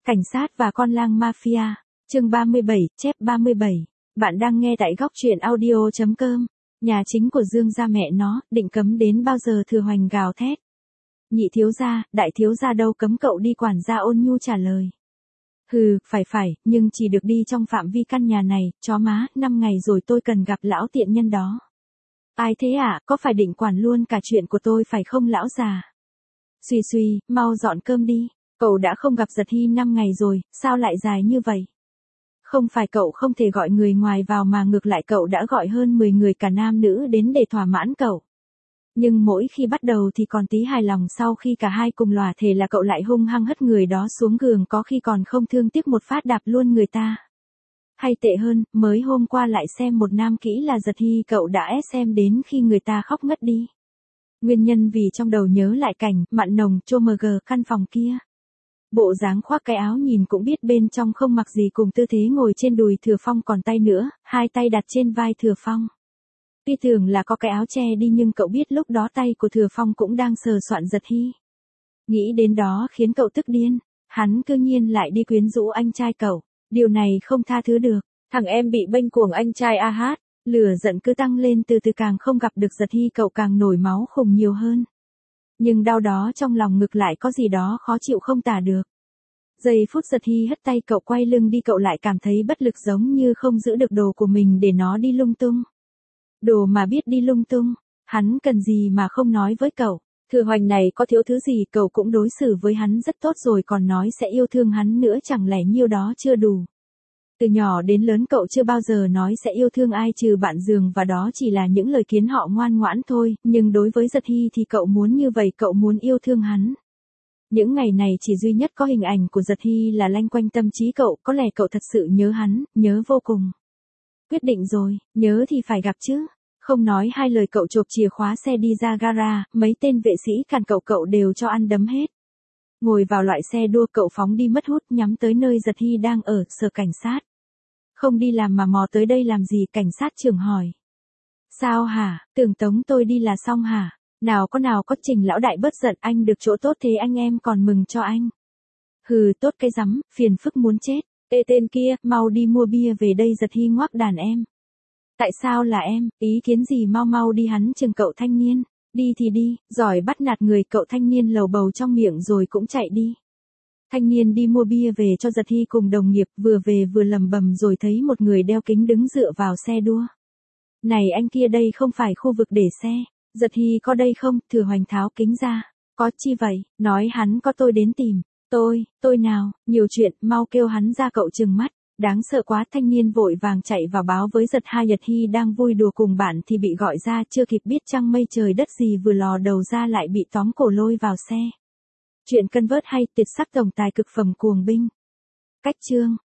Cảnh sát và con lang mafia, chương 37, chép 37. Bạn đang nghe tại góc truyện audio.com. Nhà chính của Dương gia mẹ nó, định cấm đến bao giờ Thừa Hoành gào thét. Nhị thiếu gia, đại thiếu gia đâu cấm cậu đi, quản gia ôn nhu trả lời. Hừ, phải, nhưng chỉ được đi trong phạm vi căn nhà này, chó má, 5 ngày rồi tôi cần gặp lão tiện nhân đó. Ai thế ạ, có phải định quản luôn cả chuyện của tôi phải không lão già? Suy, mau dọn cơm đi. Cậu đã không gặp Giật Hy 5 ngày rồi, sao lại dài như vậy? Không phải cậu không thể gọi người ngoài vào mà ngược lại cậu đã gọi hơn 10 người cả nam nữ đến để thỏa mãn cậu. Nhưng mỗi khi bắt đầu thì còn tí hài lòng, sau khi cả hai cùng lòa thề là cậu lại hung hăng hất người đó xuống giường, có khi còn không thương tiếc một phát đạp luôn người ta. Hay tệ hơn, mới hôm qua lại xem một nam kỹ là Giật Hy, cậu đã xem đến khi người ta khóc ngất đi. Nguyên nhân vì trong đầu nhớ lại cảnh mặn nồng chô mg căn phòng kia. Bộ dáng khoác cái áo nhìn cũng biết bên trong không mặc gì, cùng tư thế ngồi trên đùi Thừa Phong, còn tay nữa, hai tay đặt trên vai Thừa Phong. Tuy tưởng là có cái áo che đi nhưng cậu biết lúc đó tay của Thừa Phong cũng đang sờ soạn Giật Hy. Nghĩ đến đó khiến cậu tức điên, hắn cư nhiên lại đi quyến rũ anh trai cậu, điều này không tha thứ được. Thằng em bị bênh cuồng anh trai a hát, lửa giận cứ tăng lên, từ từ càng không gặp được Giật Hy cậu càng nổi máu khùng nhiều hơn. Nhưng đau đó trong lòng ngực lại có gì đó khó chịu không tả được. Giây phút Giật Hy hất tay cậu quay lưng đi, cậu lại cảm thấy bất lực, giống như không giữ được đồ của mình để nó đi lung tung. Đồ mà biết đi lung tung, hắn cần gì mà không nói với cậu. Thừa Hoành này có thiếu thứ gì cậu cũng đối xử với hắn rất tốt rồi, còn nói sẽ yêu thương hắn nữa, chẳng lẽ nhiêu đó chưa đủ. Từ nhỏ đến lớn cậu chưa bao giờ nói sẽ yêu thương ai trừ bạn giường, và đó chỉ là những lời khiến họ ngoan ngoãn thôi, nhưng đối với Giật Hy thì cậu muốn như vậy, cậu muốn yêu thương hắn. Những ngày này chỉ duy nhất có hình ảnh của Giật Hy là lanh quanh tâm trí cậu, có lẽ cậu thật sự nhớ hắn, nhớ vô cùng. Quyết định rồi, nhớ thì phải gặp chứ. Không nói hai lời cậu chộp chìa khóa xe đi ra gara, mấy tên vệ sĩ cản cậu đều cho ăn đấm hết. Ngồi vào loại xe đua cậu phóng đi mất hút, nhắm tới nơi Giật Hy đang ở, sở cảnh sát. Không đi làm mà mò tới đây làm gì? Cảnh sát trưởng hỏi. Sao hả, tưởng tống tôi đi là xong hả? Nào có Trình lão đại bớt giận, anh được chỗ tốt thế anh em còn mừng cho anh. Hừ, tốt cái rắm, phiền phức muốn chết. Ê tên kia, mau đi mua bia về đây. Giật Hy ngoác đàn em. Tại sao là em, ý kiến gì, mau đi, hắn chừng cậu thanh niên. Đi thì đi, giỏi bắt nạt người, cậu thanh niên lầu bầu trong miệng rồi cũng chạy đi. Thanh niên đi mua bia về cho Giật Hy cùng đồng nghiệp, vừa về vừa lầm bầm rồi thấy một người đeo kính đứng dựa vào xe đua. Này anh kia, đây không phải khu vực để xe. Giật Hy có đây không? Thừa Hoành tháo kính ra. Có chi vậy? Nói hắn có tôi đến tìm. Tôi nào, nhiều chuyện, mau kêu hắn ra. Cậu trừng mắt. Đáng sợ quá, thanh niên vội vàng chạy vào báo với Giật Hy đang vui đùa cùng bạn thì bị gọi ra, chưa kịp biết trăng mây trời đất gì vừa lò đầu ra lại bị tóm cổ lôi vào xe. Chuyện cân vớt hay tuyệt sắc tổng tài cực phẩm cuồng binh. Cách chương